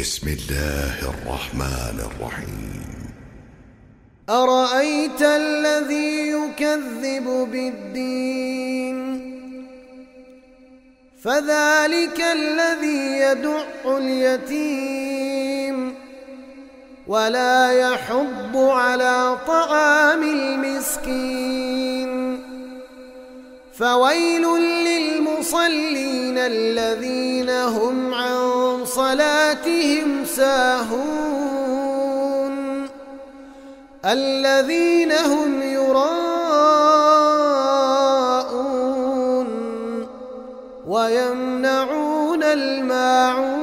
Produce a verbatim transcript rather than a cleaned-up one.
بسم الله الرحمن الرحيم. أرأيت الذي يكذب بالدين فذلك الذي يدع اليتيم ولا يحض على طعام المسكين فويل للمصلين الذين هم عن صلاتهم ساهون الذين هم يراءون ويمنعون الماعون